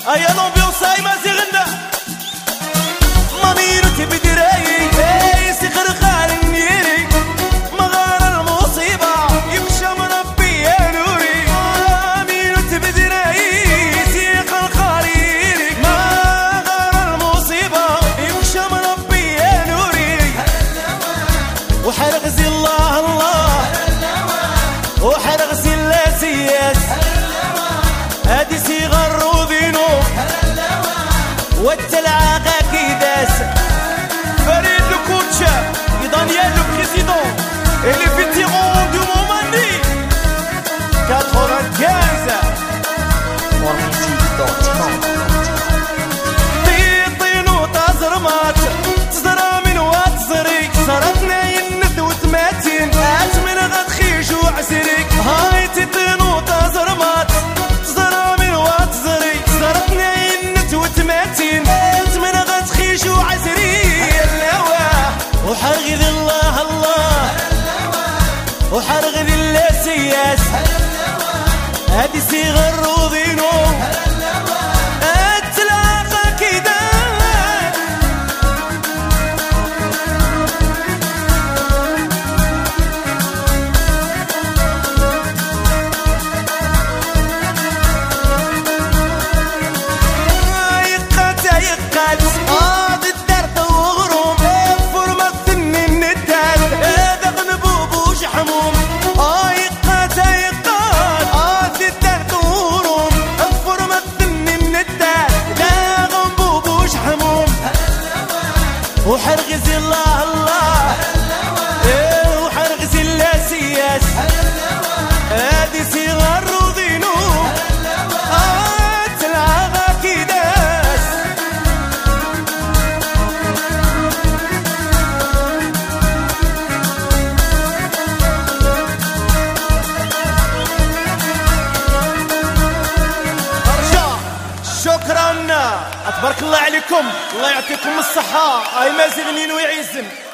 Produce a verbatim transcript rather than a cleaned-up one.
هيا لومبيونس هاي مازي غنى مامينو تبدراي اي سخر خال النيري مغار المصيبة يمشى مربي يا نوري مامينو تبدراي سخر خاليري مغار المصيبة يمشى مربي يا نوري وحرغزي الله الله وحرغزي اللاسياس هادي صغار روبينو والتلعاقة كيداس فريد الكوتشا دانيال لو بريزيدون اللي في تيرون دو موماني خمسة وثمانين طيطينو تازرمات تزرى من واتزريك صرفنا ينث وثماتين هات من غد خيش وعسريك هاي تيطينو تازرمات تزرى من واتزريك صرفنا ينث وثماتين هات من غد خيش وعسريك اللواء وحرغذ الله الله وحرغذ اللاسياس هادي صغر روضينو التلاقى كيدا يقات يقات هاد الدرد وغروم فرمة ثنين الدال هذا غنبوب وش حموم يقات يقات هاد الدرد وغروم فرمة ثنين الدال لا غنبوب وش حموم وحرغزي الله الله ايه وحرغزي اللاسياس هادي صغار روضينو تلعبها كيداس ارجع شكرا تبارك الله عليكم الله يعطيكم الصحة هاي مازي غنين ويعيزن